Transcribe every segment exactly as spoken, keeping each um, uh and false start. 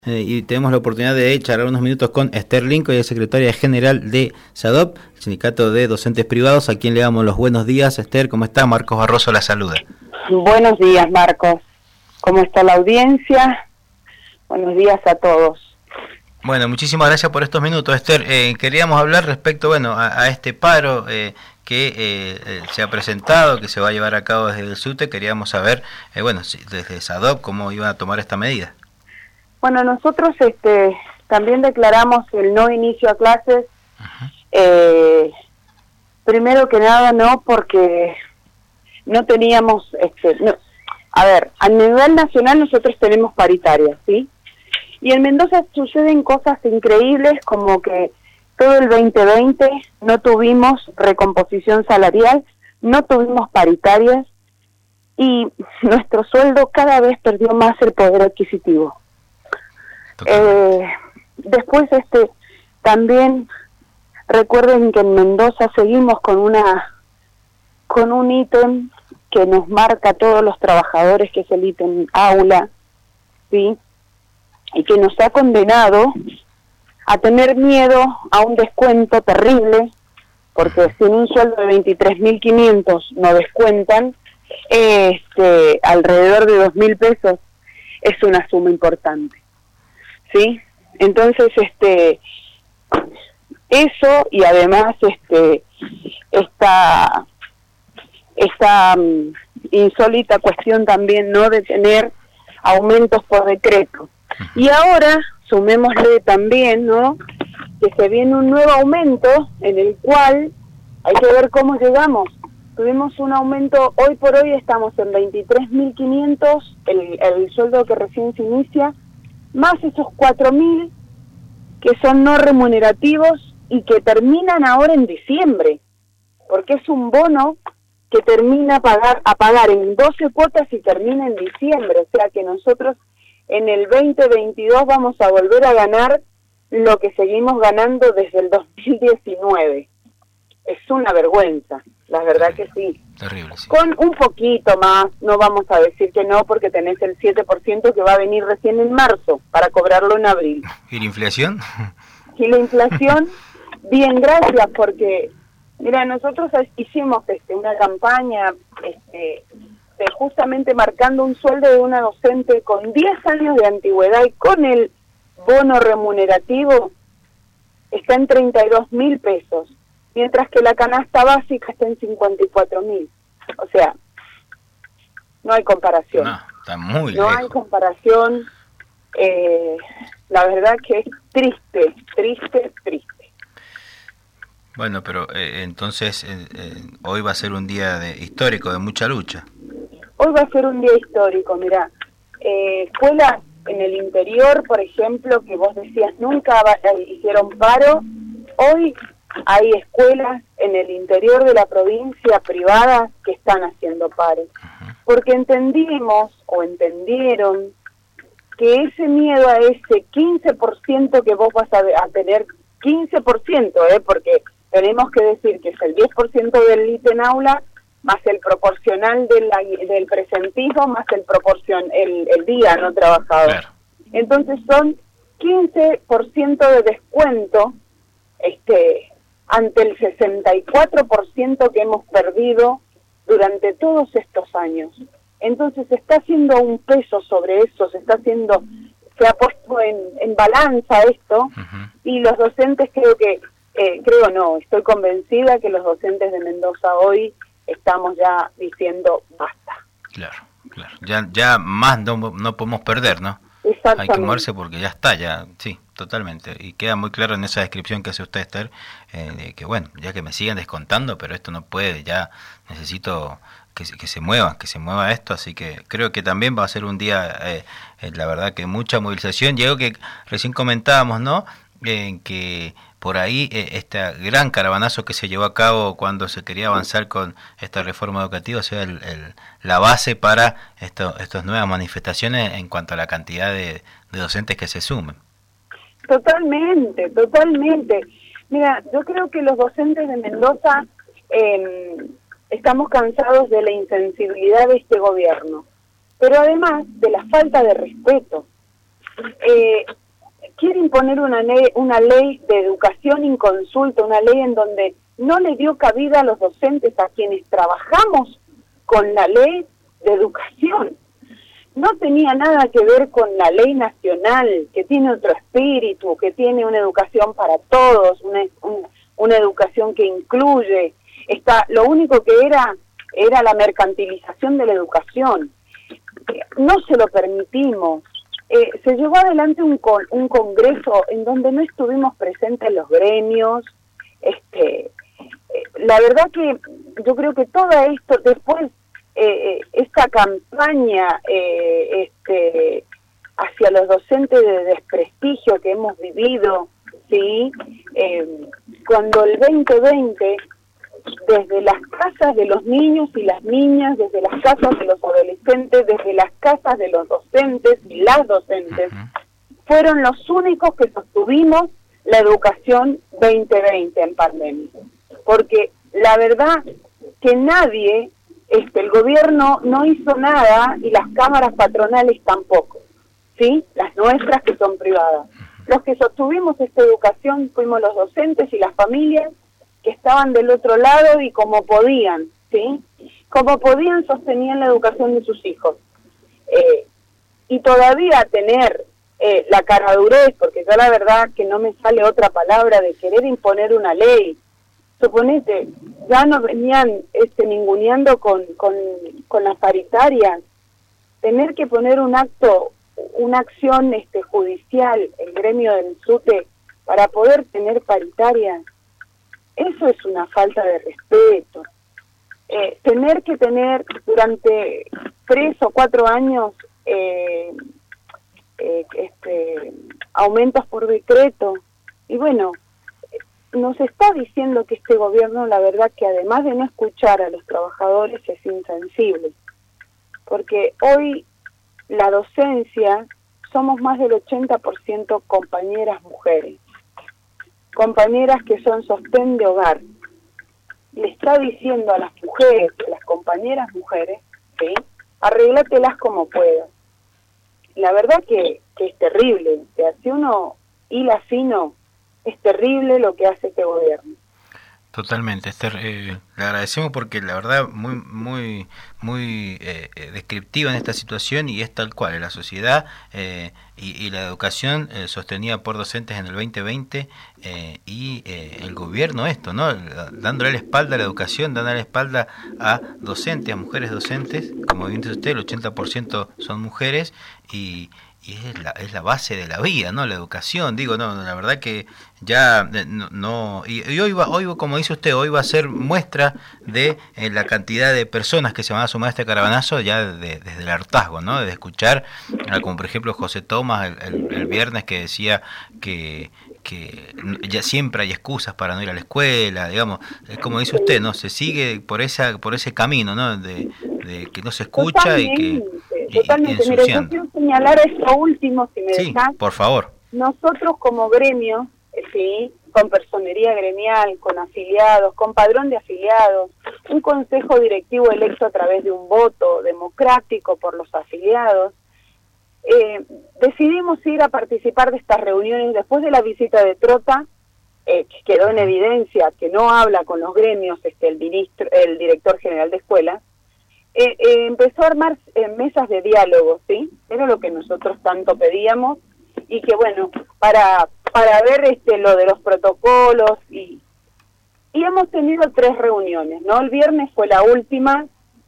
Eh, y tenemos la oportunidad de charlar unos minutos con Esther Linco, ella es secretaria general de SADOP, el Sindicato de Docentes Privados, a quien le damos los buenos días. Esther, ¿cómo está? Marcos Barroso la saluda. Buenos días, Marcos. ¿Cómo está la audiencia? Buenos días a todos. Bueno, muchísimas gracias por estos minutos, Esther. Eh, queríamos hablar respecto, bueno, a, a este paro eh, que eh, eh, se ha presentado, que se va a llevar a cabo desde el SUTE. Queríamos saber, eh, bueno, si, desde SADOP, cómo iban a tomar esta medida. Bueno, nosotros este, también declaramos el no inicio a clases. Uh-huh. eh, primero que nada, no, porque no teníamos, este, no, a ver, a nivel nacional nosotros tenemos paritarias, ¿sí? Y en Mendoza suceden cosas increíbles, como que todo el veinte veinte no tuvimos recomposición salarial, no tuvimos paritarias, y nuestro sueldo cada vez perdió más el poder adquisitivo. Eh, después este también recuerden que en Mendoza seguimos con una con un ítem que nos marca a todos los trabajadores, que es el ítem aula, ¿sí? Y que nos ha condenado a tener miedo a un descuento terrible, porque si en un sueldo de veintitrés mil quinientos no descuentan este alrededor de dos mil pesos, es una suma importante. ¿Sí? Entonces, este, eso y además, este, esta, esta um, insólita cuestión también, ¿no?, de tener aumentos por decreto. Y ahora, sumémosle también, ¿no?, que se viene un nuevo aumento en el cual hay que ver cómo llegamos. Tuvimos un aumento, hoy por hoy estamos en veintitrés mil quinientos, el, el sueldo que recién se inicia, más esos cuatro mil que son no remunerativos y que terminan ahora en diciembre, porque es un bono que termina a pagar, a pagar en doce cuotas y termina en diciembre, o sea que nosotros en el veinte veintidós vamos a volver a ganar lo que seguimos ganando desde el dos mil diecinueve. Es una vergüenza, la verdad terrible, que sí. Terrible, sí. Con un poquito más, no vamos a decir que no, porque tenés el siete por ciento que va a venir recién en marzo, para cobrarlo en abril. ¿Y la inflación? Y la inflación, bien, gracias, porque, mira, nosotros hicimos este, una campaña este, de justamente marcando un sueldo de una docente con diez años de antigüedad y con el bono remunerativo, está en treinta y dos mil pesos. Mientras que la canasta básica está en cincuenta y cuatro mil. O sea, no hay comparación. No, está muy No lejos. hay comparación. Eh, la verdad que es triste, triste, triste. Bueno, pero eh, entonces eh, eh, hoy va a ser un día de, histórico, de mucha lucha. Hoy va a ser un día histórico, mirá. Eh, escuelas en el interior, por ejemplo, que vos decías nunca va, eh, hicieron paro, hoy hay escuelas en el interior de la provincia privadas que están haciendo paro, porque entendimos o entendieron que ese miedo a ese quince por ciento que vos vas a, a tener, quince por ciento, ¿eh? Porque tenemos que decir que es el diez por ciento del ítem aula, más el proporcional de la, del presentismo, más el proporcion el, el día no trabajado. Claro. Entonces son quince por ciento de descuento, este ante el sesenta y cuatro por ciento que hemos perdido durante todos estos años. Entonces se está haciendo un peso sobre eso, se está haciendo, se ha puesto en, en balanza esto, uh-huh. Y los docentes creo que, eh, creo no, estoy convencida que los docentes de Mendoza hoy estamos ya diciendo basta. Claro, claro, ya, ya más no, no podemos perder, ¿no? Hay que moverse porque ya está, ya, sí, totalmente. Y queda muy claro en esa descripción que hace usted, Esther, eh, de que bueno, ya que me siguen descontando, pero esto no puede, ya necesito que, que se mueva, que se mueva esto, así que creo que también va a ser un día, eh, eh, la verdad que mucha movilización. Llegó que recién comentábamos, ¿no?, eh, que por ahí eh, este gran caravanazo que se llevó a cabo cuando se quería avanzar con esta reforma educativa, o sea, el, el, la base para esto, estas nuevas manifestaciones en cuanto a la cantidad de, de docentes que se sumen. Totalmente, totalmente. Mira, yo creo que los docentes de Mendoza eh, estamos cansados de la insensibilidad de este gobierno, pero además de la falta de respeto. eh, quiere imponer una ley, una ley de educación inconsulta, una ley en donde no le dio cabida a los docentes, a quienes trabajamos con la ley de educación. No tenía nada que ver con la ley nacional, que tiene otro espíritu, que tiene una educación para todos, una, un, una educación que incluye. Está, lo único que era, era la mercantilización de la educación. No se lo permitimos. Eh, se llevó adelante un, con, un congreso en donde no estuvimos presentes los gremios. Este, eh, la verdad que yo creo que todo esto, después, eh, esta campaña eh, este, hacia los docentes de desprestigio que hemos vivido, ¿sí? Eh, cuando el veinte veinte, desde las casas de los niños y las niñas, desde las casas de los adolescentes, desde las casas de los docentes y las docentes, uh-huh. fueron los únicos que sostuvimos la educación veinte veinte en pandemia. Porque la verdad que nadie, este, el gobierno no hizo nada y las cámaras patronales tampoco, ¿sí? Las nuestras que son privadas. Los que sostuvimos esta educación fuimos los docentes y las familias que estaban del otro lado y como podían, ¿sí? Como podían sostenían la educación de sus hijos. Eh, y todavía tener eh, la caradurez, porque yo la verdad que no me sale otra palabra, de querer imponer una ley. Suponete, ya nos venían este, ninguneando con, con, con las paritarias. Tener que poner un acto, una acción este, judicial, el gremio del SUTE, para poder tener paritarias. Eso es una falta de respeto. Eh, tener que tener durante tres o cuatro años eh, eh, este, aumentos por decreto. Y bueno, nos está diciendo que este gobierno, la verdad que además de no escuchar a los trabajadores, es insensible. Porque hoy la docencia somos más del ochenta por ciento compañeras mujeres. Compañeras que son sostén de hogar. Le está diciendo a las mujeres, a las compañeras mujeres, ¿sí? Arréglatelas como puedas. La verdad que, que es terrible. O sea, si uno hila fino, es terrible lo que hace este gobierno. Totalmente, Esther, eh, le agradecemos porque la verdad muy muy muy eh, descriptiva en esta situación y es tal cual, la sociedad eh, y, y la educación eh, sostenida por docentes en el veinte veinte eh, y eh, el gobierno esto, ¿no? Dándole la espalda a la educación, dándole la espalda a docentes, a mujeres docentes, como bien dice usted, el ochenta por ciento son mujeres y y es la, es la base de la vida, ¿no? La educación, digo, no, la verdad que ya no, no y, y hoy va, hoy como dice usted, hoy va a ser muestra de eh, la cantidad de personas que se van a sumar a este caravanazo ya de, desde el hartazgo, ¿no? De escuchar, como por ejemplo José Tomás el, el, el viernes que decía que que ya siempre hay excusas para no ir a la escuela, digamos, es como dice usted, ¿no? Se sigue por esa por ese camino, ¿no? De, de que no se escucha Totalmente, y que totalmente. y, y Mire, yo quiero señalar esto último, si me sí, dejas. Por favor. Nosotros como gremio, sí, con personería gremial, con afiliados, con padrón de afiliados, un consejo directivo electo a través de un voto democrático por los afiliados, eh, decidimos ir a participar de estas reuniones después de la visita de Trota, eh, que quedó en evidencia que no habla con los gremios este el ministro, el director general de escuela. Eh, eh, empezó a armar eh, mesas de diálogo, ¿sí? Era lo que nosotros tanto pedíamos y que bueno, para para ver este lo de los protocolos y y hemos tenido tres reuniones, ¿no? El viernes fue la última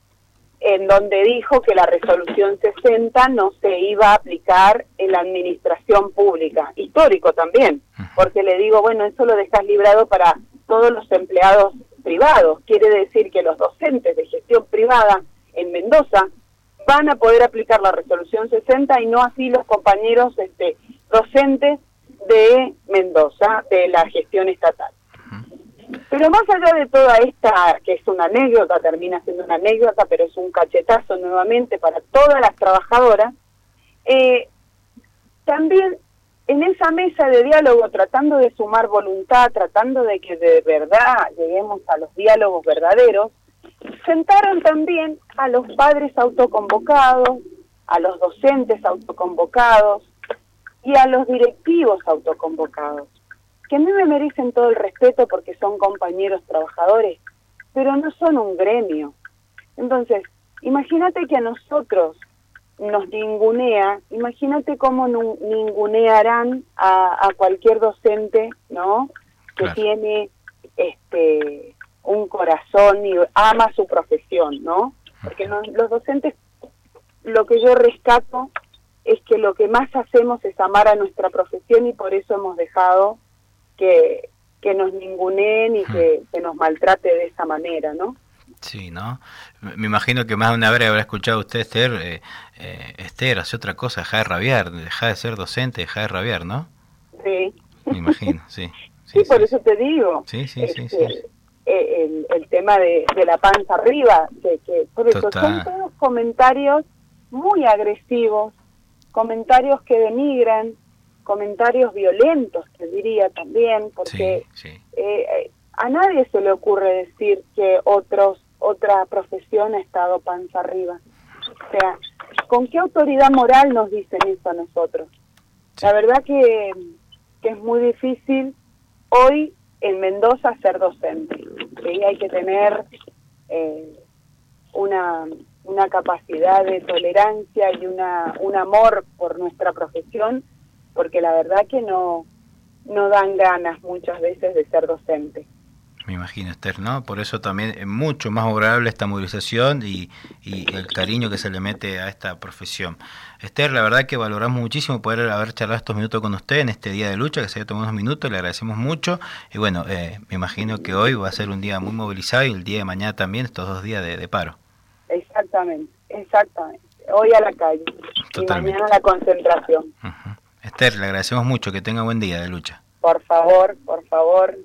en donde dijo que la resolución sesenta no se iba a aplicar en la administración pública, histórico también, porque le digo, bueno, eso lo dejas librado para todos los empleados privados, quiere decir que los docentes de gestión privada en Mendoza van a poder aplicar la resolución sesenta y no así los compañeros este, docentes de Mendoza, de la gestión estatal. Pero más allá de toda esta, que es una anécdota, termina siendo una anécdota, pero es un cachetazo nuevamente para todas las trabajadoras, eh, también en esa mesa de diálogo, tratando de sumar voluntad, tratando de que de verdad lleguemos a los diálogos verdaderos, sentaron también a los padres autoconvocados, a los docentes autoconvocados, y a los directivos autoconvocados, que a mí me merecen todo el respeto porque son compañeros trabajadores, pero no son un gremio. Entonces, imagínate que a nosotros nos ningunea, imagínate cómo ningunearán a, a cualquier docente, ¿no? Que claro. tiene este un corazón y ama su profesión, ¿no? Porque no, los docentes, lo que yo rescato es que lo que más hacemos es amar a nuestra profesión y por eso hemos dejado que, que nos ninguneen y que, que nos maltrate de esa manera, ¿no? Sí, ¿no? Me imagino que más de una vez habrá escuchado usted, Esther, eh, eh, Esther, hace otra cosa, deja de rabiar, deja de ser docente, deja de rabiar, ¿no? Sí. Me imagino, sí. Sí, Sí, por sí, eso te digo. Sí, sí, este, sí, sí. El, el tema de, de la panza arriba, que, que por eso Total. son todos comentarios muy agresivos, comentarios que denigran, comentarios violentos, te diría también, porque sí, sí. Eh, a nadie se le ocurre decir que otros otra profesión ha estado panza arriba. O sea, ¿con qué autoridad moral nos dicen eso a nosotros? Sí. La verdad que, que es muy difícil hoy en Mendoza ser docente. ¿Sí? Hay que tener eh, una, una capacidad de tolerancia y una un amor por nuestra profesión, porque la verdad que no, no dan ganas muchas veces de ser docente. Me imagino, Esther, ¿no? Por eso también es mucho más favorable esta movilización y, y el cariño que se le mete a esta profesión. Esther, la verdad que valoramos muchísimo poder haber charlado estos minutos con usted en este día de lucha, que se haya tomado unos minutos, le agradecemos mucho. Y bueno, eh, me imagino que hoy va a ser un día muy movilizado y el día de mañana también, estos dos días de, de paro. Exactamente, exactamente. Hoy a la calle. Totalmente. Y mañana a la concentración. Uh-huh. Esther, le agradecemos mucho, que tenga buen día de lucha. Por favor, por favor.